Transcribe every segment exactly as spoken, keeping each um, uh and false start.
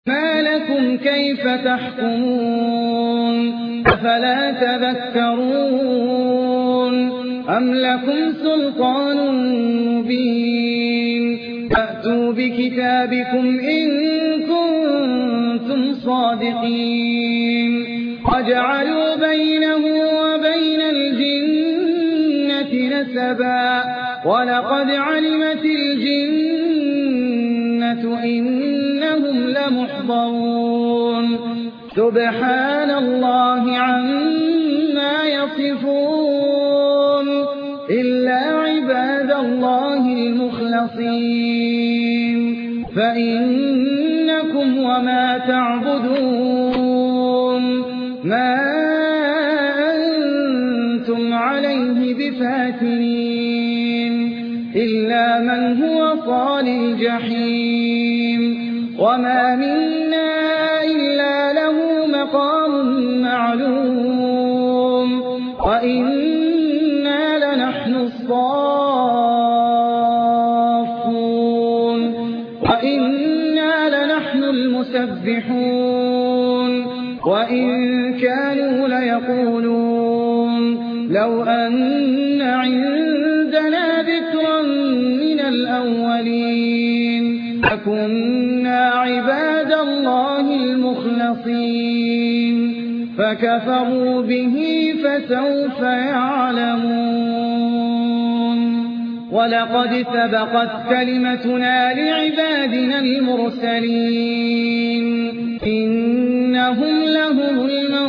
ما لكم كيف تحكمون أفلا تذكرون أم لكم سلطان مبين فأتوا بكتابكم إن كنتم صادقين وجعلوا بينه وبين الجنة نسبا ولقد علمت الجنة إنهم لمحضرون سبحان الله عما يصفون إلا عباد الله المخلصين فإنكم وما تعبدون ما أنتم عليه بفاتنين إلا من هو صال الجحيم وما منا إلا له مقام معلوم وإنا لنحن الصافون وإنا لنحن المسبحون وإن كانوا ليقولون لو أن عندنا ذكرا من الأولين لكنا عباد الله المخلصين فكفروا به فسوف يعلمون ولقد سبقت كلمتنا لعبادنا المرسلين إنهم لهم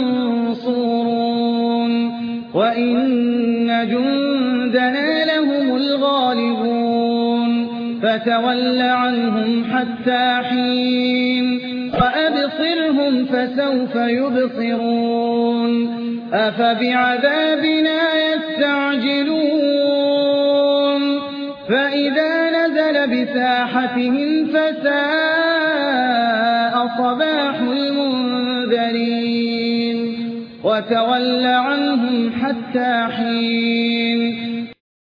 المنصورون وإن جندنا لهم الغالبون فتول عنهم حتى حين وأبصرهم فسوف يبصرون أفبعذابنا يستعجلون فإذا نزل بساحتهم فساء صباح المنذرين وتول عنهم حتى حين